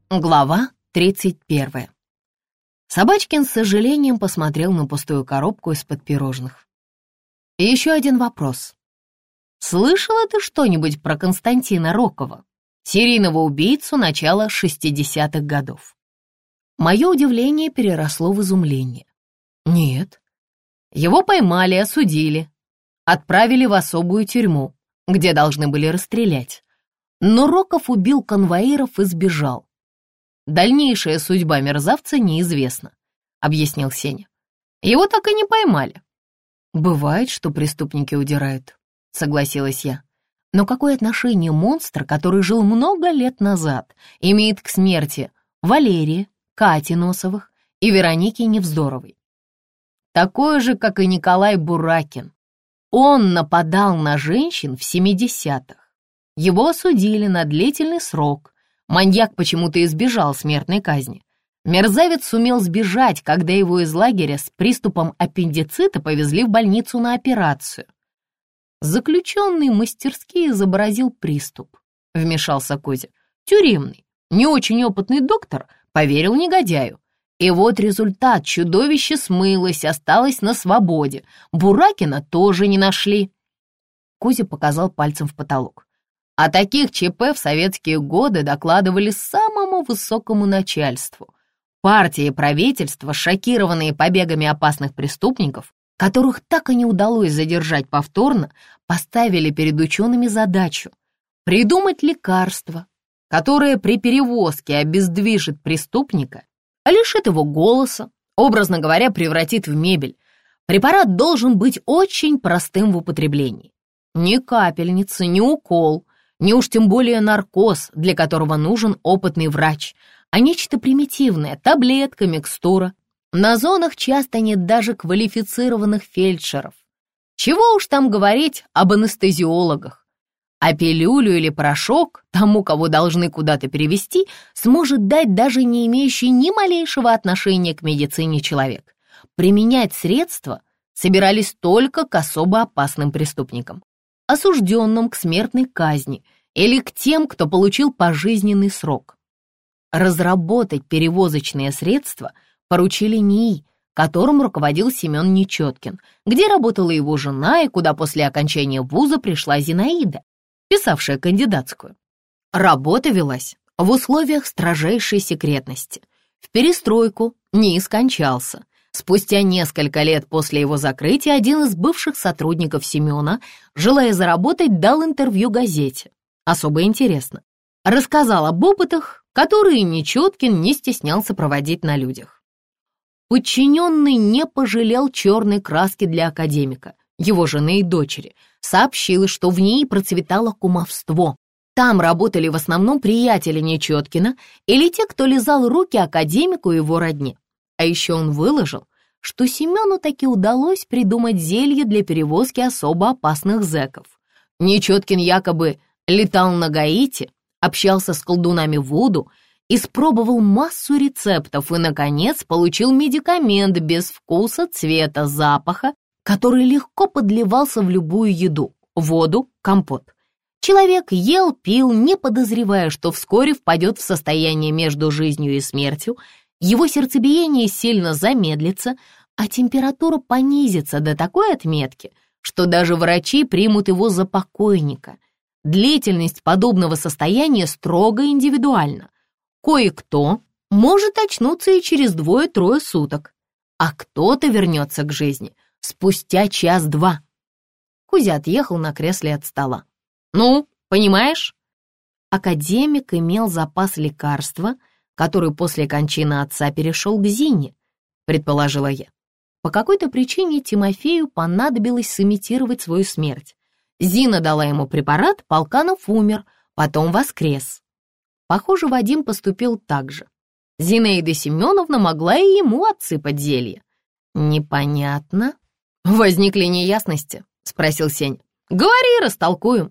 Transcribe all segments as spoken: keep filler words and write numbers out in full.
Глава тридцать первая. Собачкин с сожалением посмотрел на пустую коробку из-под пирожных. И еще один вопрос. Слышала ты что-нибудь про Константина Рокова, серийного убийцу начала шестидесятых годов? Мое удивление переросло в изумление. Нет. Его поймали, осудили, отправили в особую тюрьму, где должны были расстрелять. Но Роков убил конвоиров и сбежал. Дальнейшая судьба мерзавца неизвестна, объяснил Сеня. Его так и не поймали. Бывает, что преступники удирают, согласилась я. Но какое отношение монстр, который жил много лет назад, имеет к смерти Валерия, Кати Носовых и Вероники Невздоровой? Такое же, как и Николай Буракин. Он нападал на женщин в семидесятых. Его осудили на длительный срок. Маньяк почему-то избежал смертной казни. Мерзавец сумел сбежать, когда его из лагеря с приступом аппендицита повезли в больницу на операцию. Заключенный мастерски изобразил приступ, вмешался Кузя. Тюремный, не очень опытный доктор поверил негодяю. И вот результат: чудовище смылось, осталось на свободе. Буракина тоже не нашли. Кузя показал пальцем в потолок. О таких ЧП в советские годы докладывали самому высокому начальству. Партия и правительство, шокированные побегами опасных преступников, которых так и не удалось задержать повторно, поставили перед учеными задачу придумать лекарство, которое при перевозке обездвижит преступника, лишит его голоса, образно говоря, превратит в мебель. Препарат должен быть очень простым в употреблении. Ни капельница, ни укол, не уж тем более наркоз, для которого нужен опытный врач, а нечто примитивное — таблетка, микстура. На зонах часто нет даже квалифицированных фельдшеров. Чего уж там говорить об анестезиологах. А пилюлю или порошок тому, кого должны куда-то перевести, сможет дать даже не имеющий ни малейшего отношения к медицине человек. Применять средства собирались только к особо опасным преступникам, осужденным к смертной казни или к тем, кто получил пожизненный срок. Разработать перевозочные средства поручили НИИ, которым руководил Семен Нечеткин, где работала его жена и куда после окончания вуза пришла Зинаида, писавшая кандидатскую. Работа велась в условиях строжайшей секретности. В перестройку НИИ скончался. Спустя несколько лет после его закрытия один из бывших сотрудников Семена, желая заработать, дал интервью газете. Особо интересно. Рассказал об опытах, которые Нечеткин не стеснялся проводить на людях. Подчиненный не пожалел черной краски для академика, его жены и дочери. Сообщил, что в ней процветало кумовство. Там работали в основном приятели Нечеткина или те, кто лизал руки академику и его родне. А еще он выложил, что Семену таки удалось придумать зелье для перевозки особо опасных зэков. Нечеткин якобы летал на Гаити, общался с колдунами Вуду, испробовал массу рецептов и, наконец, получил медикамент без вкуса, цвета, запаха, который легко подливался в любую еду, воду, компот. Человек ел, пил, не подозревая, что вскоре впадет в состояние между жизнью и смертью. Его сердцебиение сильно замедлится, а температура понизится до такой отметки, что даже врачи примут его за покойника. Длительность подобного состояния строго индивидуальна. Кое-кто может очнуться и через двое-трое суток, а кто-то вернется к жизни спустя час-два. Кузя отъехал на кресле от стола. «Ну, понимаешь?» Академик имел запас лекарства, который после кончины отца перешел к Зине, предположила я. По какой-то причине Тимофею понадобилось сымитировать свою смерть. Зина дала ему препарат, Полканов умер, потом воскрес. Похоже, Вадим поступил так же. Зинаида Семеновна могла и ему отсыпать зелье. Непонятно. Возникли неясности, спросил Сеня. Говори, растолкуем.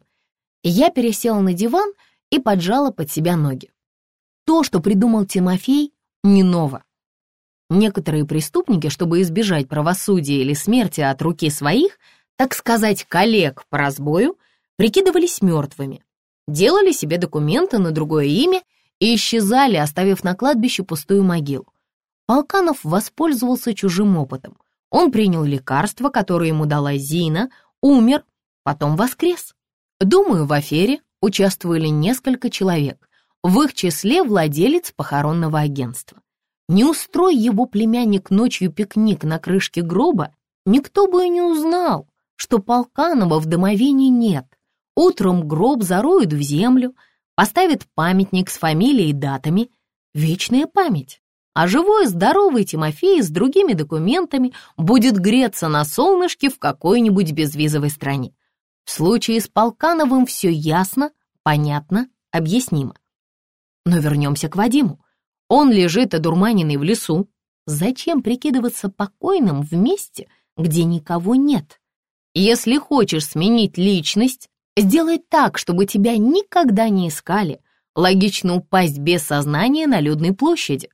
Я пересела на диван и поджала под себя ноги. То, что придумал Тимофей, не ново. Некоторые преступники, чтобы избежать правосудия или смерти от руки своих, так сказать, коллег по разбою, прикидывались мертвыми, делали себе документы на другое имя и исчезали, оставив на кладбище пустую могилу. Полканов воспользовался чужим опытом. Он принял лекарство, которое ему дала Зина, умер, потом воскрес. Думаю, в афере участвовали несколько человек, в их числе владелец похоронного агентства. Не устрой его племянник ночью пикник на крышке гроба, никто бы и не узнал, что Полканова в домовине нет. Утром гроб зароют в землю, поставят памятник с фамилией и датами. Вечная память. А живой здоровый Тимофей с другими документами будет греться на солнышке в какой-нибудь безвизовой стране. В случае с Полкановым все ясно, понятно, объяснимо. Но вернемся к Вадиму. Он лежит одурманенный в лесу. Зачем прикидываться покойным в месте, где никого нет? Если хочешь сменить личность, сделай так, чтобы тебя никогда не искали. Логично упасть без сознания на людной площади.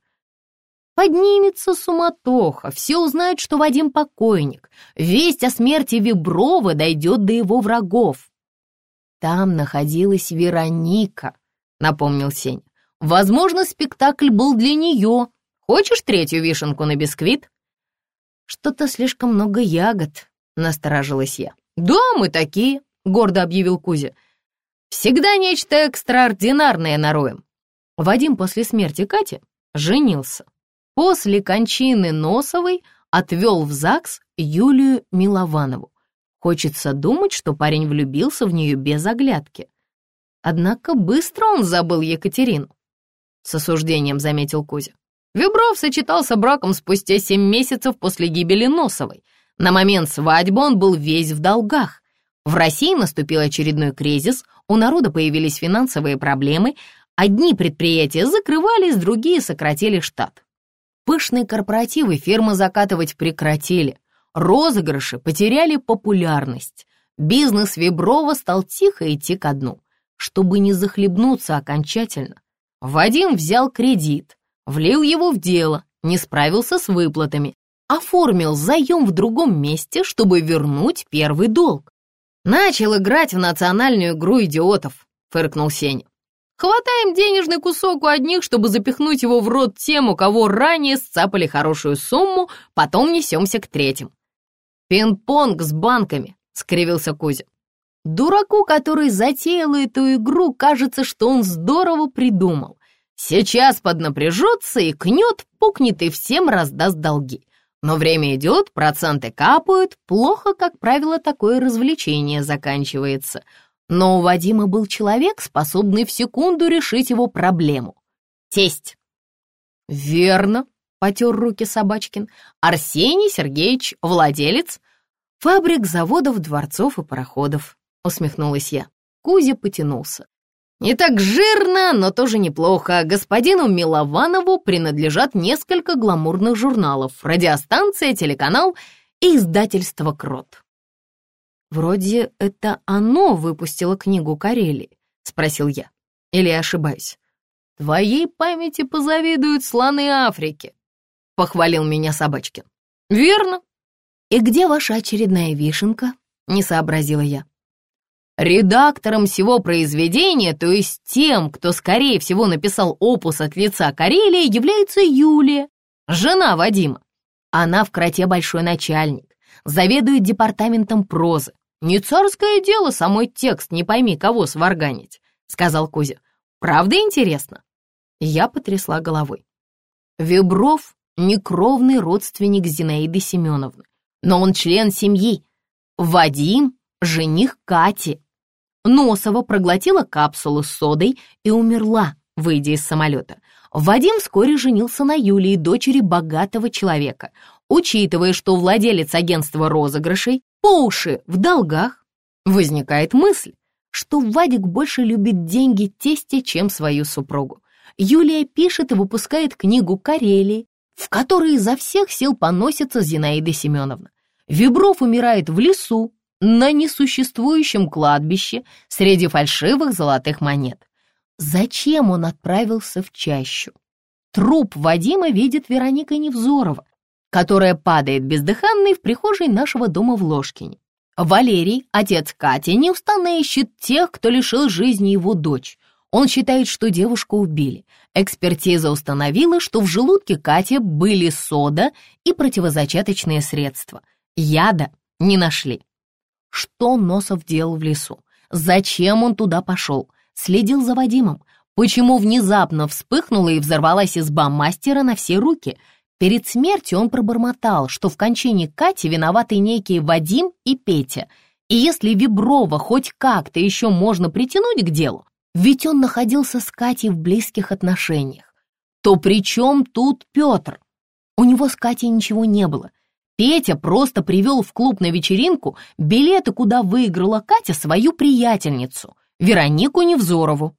Поднимется суматоха, все узнают, что Вадим покойник. Весть о смерти Виброва дойдет до его врагов. Там находилась Вероника, напомнил Сеня. Возможно, спектакль был для нее. Хочешь третью вишенку на бисквит? Что-то слишком много ягод, насторожилась я. Да, мы такие, гордо объявил Кузя. Всегда нечто экстраординарное нароем. Вадим после смерти Кати женился. После кончины Носовой отвел в ЗАГС Юлию Милованову. Хочется думать, что парень влюбился в нее без оглядки. Однако быстро он забыл Екатерину. С осуждением заметил Кузя. Вибров сочетался браком спустя семь месяцев после гибели Носовой. На момент свадьбы он был весь в долгах. В России наступил очередной кризис, у народа появились финансовые проблемы, одни предприятия закрывались, другие сократили штат. Пышные корпоративы фирмы закатывать прекратили, розыгрыши потеряли популярность, бизнес Виброва стал тихо идти ко дну. Чтобы не захлебнуться окончательно, Вадим взял кредит, влил его в дело, не справился с выплатами, оформил заем в другом месте, чтобы вернуть первый долг. «Начал играть в национальную игру идиотов», — фыркнул Сеня. «Хватаем денежный кусок у одних, чтобы запихнуть его в рот тем, у кого ранее сцапали хорошую сумму, потом несемся к третьим». «Пинг-понг с банками», — скривился Кузя. «Дураку, который затеял эту игру, кажется, что он здорово придумал. Сейчас поднапряжется и кнет, пукнет и всем раздаст долги. Но время идет, проценты капают, плохо, как правило, такое развлечение заканчивается». Но у Вадима был человек, способный в секунду решить его проблему. Тесть. «Верно», — потер руки Собачкин. «Арсений Сергеевич, владелец фабрик, заводов, дворцов и пароходов», — усмехнулась я. Кузя потянулся. «Не так жирно, но тоже неплохо. Господину Милованову принадлежат несколько гламурных журналов, радиостанция, телеканал и издательство «Крот». «Вроде это оно выпустило книгу Карелии», — спросил я. «Или я ошибаюсь?» «Твоей памяти позавидуют слоны Африки», — похвалил меня Собачкин. «Верно». «И где ваша очередная вишенка?» — не сообразила я. «Редактором всего произведения, то есть тем, кто, скорее всего, написал опус от лица Карелии, является Юлия, жена Вадима. Она в Кроте большой начальник, заведует департаментом прозы. Не царское дело самой текст, не пойми кого сварганить», — сказал Кузя. «Правда интересно?» Я потрясла головой. Вибров — некровный родственник Зинаиды Семеновны, но он член семьи. Вадим — жених Кати. Носова проглотила капсулу с содой и умерла, выйдя из самолета. Вадим вскоре женился на Юлии, дочери богатого человека. Учитывая, что владелец агентства розыгрышей по уши в долгах, возникает мысль, что Вадик больше любит деньги тестя, чем свою супругу. Юлия пишет и выпускает книгу «Карелии», в которой изо всех сил поносится Зинаида Семеновна. Вибров умирает в лесу, на несуществующем кладбище, среди фальшивых золотых монет. Зачем он отправился в чащу? Труп Вадима видит Вероника Невзорова, которая падает бездыханной в прихожей нашего дома в Ложкине. Валерий, отец Кати, неустанно ищет тех, кто лишил жизни его дочь. Он считает, что девушку убили. Экспертиза установила, что в желудке Кати были сода и противозачаточные средства. Яда не нашли. Что Носов делал в лесу? Зачем он туда пошел? Следил за Вадимом. Почему внезапно вспыхнула и взорвалась изба мастера на все руки? Перед смертью он пробормотал, что в кончине Кати виноваты некие Вадим и Петя. И если Виброва хоть как-то еще можно притянуть к делу, ведь он находился с Катей в близких отношениях, то при чем тут Петр? У него с Катей ничего не было. Петя просто привел в клуб на вечеринку билеты, куда выиграла Катя свою приятельницу, Веронику Невзорову.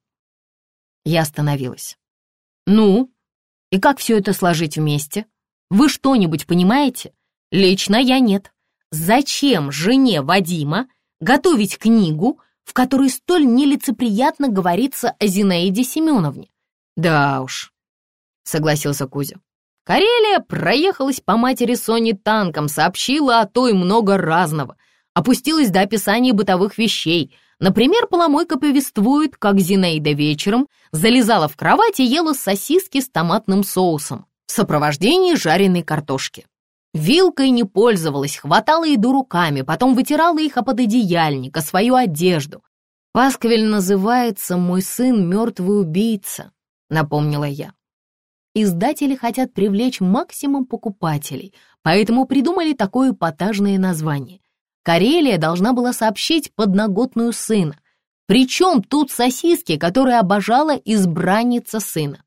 Я остановилась. Ну, и как все это сложить вместе? Вы что-нибудь понимаете? Лично я нет. Зачем жене Вадима готовить книгу, в которой столь нелицеприятно говорится о Зинаиде Семеновне? Да уж, согласился Кузя. Карелия проехалась по матери Сони танком, сообщила о той много разного, опустилась до описания бытовых вещей. Например, поломойка повествует, как Зинаида вечером залезала в кровать и ела сосиски с томатным соусом в сопровождении жареной картошки. Вилкой не пользовалась, хватала еду руками, потом вытирала их о пододеяльник, о свою одежду. «Пасквиль называется «Мой сын мертвый убийца», — напомнила я. Издатели хотят привлечь максимум покупателей, поэтому придумали такое эпатажное название. Карелия должна была сообщить подноготную сына. Причем тут сосиски, которые обожала избранница сына.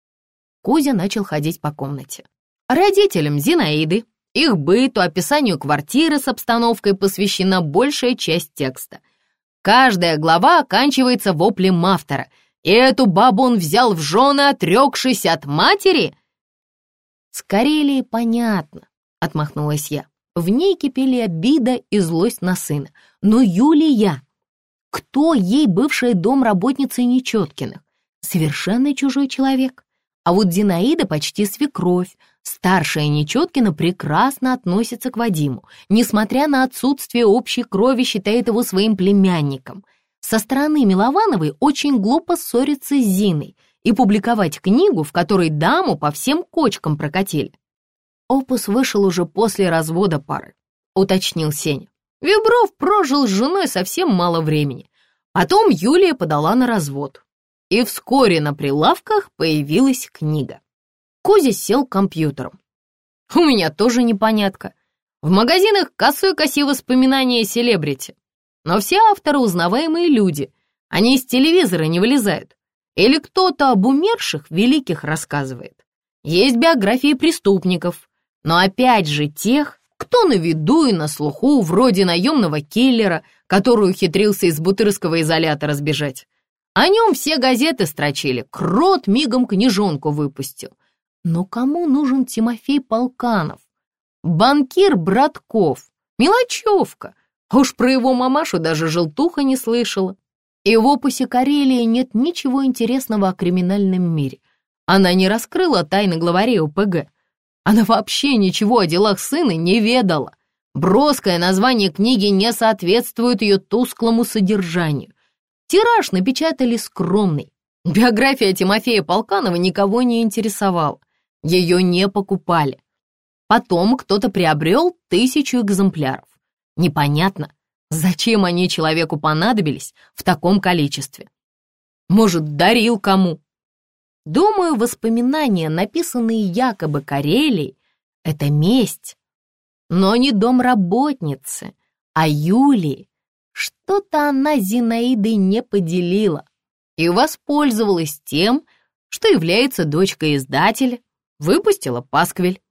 Кузя начал ходить по комнате. Родителям Зинаиды, их быту, описанию квартиры с обстановкой посвящена большая часть текста. Каждая глава оканчивается воплем автора. И эту бабу он взял в жены, отрекшись от матери? С Карелией понятно, отмахнулась я. В ней кипели обида и злость на сына. Но Юлия, кто ей бывшая домработница Нечеткиных? Совершенно чужой человек. А вот Зинаида почти свекровь. Старшая Нечеткина прекрасно относится к Вадиму. Несмотря на отсутствие общей крови, считает его своим племянником. Со стороны Миловановой очень глупо ссориться с Зиной и публиковать книгу, в которой даму по всем кочкам прокатили. Опус вышел уже после развода пары, уточнил Сеня. Вибров прожил с женой совсем мало времени. Потом Юлия подала на развод. И вскоре на прилавках появилась книга. Кузя сел к компьютерам. У меня тоже непонятка. В магазинах косой-коси воспоминания селебрити. Но все авторы узнаваемые люди. Они из телевизора не вылезают. Или кто-то об умерших великих рассказывает. Есть биографии преступников. Но опять же тех, кто на виду и на слуху, вроде наемного киллера, который ухитрился из бутырского изолятора сбежать. О нем все газеты строчили, Крот мигом книжонку выпустил. Но кому нужен Тимофей Полканов? Банкир Братков, мелочевка. А уж про его мамашу даже желтуха не слышала. И в опусе Карелии нет ничего интересного о криминальном мире. Она не раскрыла тайны главарей о пэ гэ. Она вообще ничего о делах сына не ведала. Броское название книги не соответствует ее тусклому содержанию. Тираж напечатали скромный. Биография Тимофея Полканова никого не интересовала. Ее не покупали. Потом кто-то приобрел тысячу экземпляров. Непонятно, зачем они человеку понадобились в таком количестве. Может, дарил кому? Думаю, воспоминания, написанные якобы Карелией, это месть. Но не домработницы, а Юлии. Что-то она с Зинаидой не поделила и воспользовалась тем, что является дочкой издателя, выпустила пасквиль.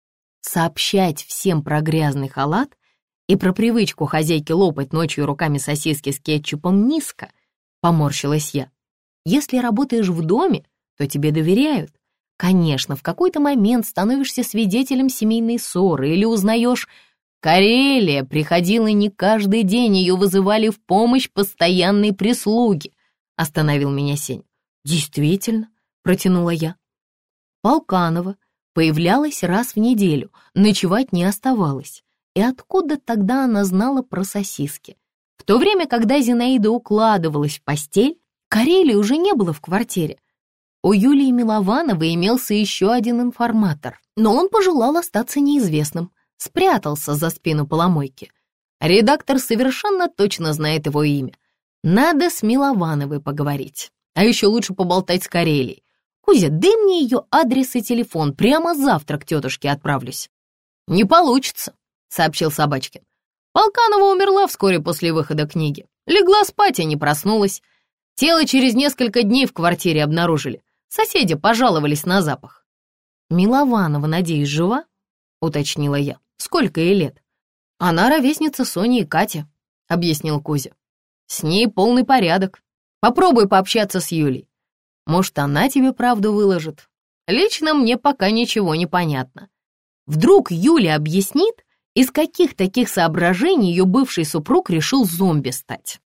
Сообщать всем про грязный халат и про привычку хозяйки лопать ночью руками сосиски с кетчупом низко, поморщилась я. Если работаешь в доме, то тебе доверяют. Конечно, в какой-то момент становишься свидетелем семейной ссоры или узнаешь, Карелия приходила не каждый день, ее вызывали в помощь постоянной прислуги. Остановил меня Сень. Действительно, протянула я. Полканова появлялась раз в неделю, ночевать не оставалось. И откуда тогда она знала про сосиски? В то время, когда Зинаида укладывалась в постель, Карелии уже не было в квартире. У Юлии Миловановой имелся еще один информатор, но он пожелал остаться неизвестным, спрятался за спину поломойки. Редактор совершенно точно знает его имя. Надо с Миловановой поговорить, а еще лучше поболтать с Карелией. Кузя, дай мне ее адрес и телефон, прямо завтра к тетушке отправлюсь. Не получится, сообщил Собачкин. Полканова умерла вскоре после выхода книги. Легла спать и не проснулась. Тело через несколько дней в квартире обнаружили. Соседи пожаловались на запах. Милованова, надеюсь, жива? Уточнила я. Сколько ей лет? Она ровесница Сони и Кати, объяснил Кузя. С ней полный порядок. Попробуй пообщаться с Юлей. Может, она тебе правду выложит. Лично мне пока ничего не понятно. Вдруг Юля объяснит, из каких таких соображений ее бывший супруг решил зомби стать.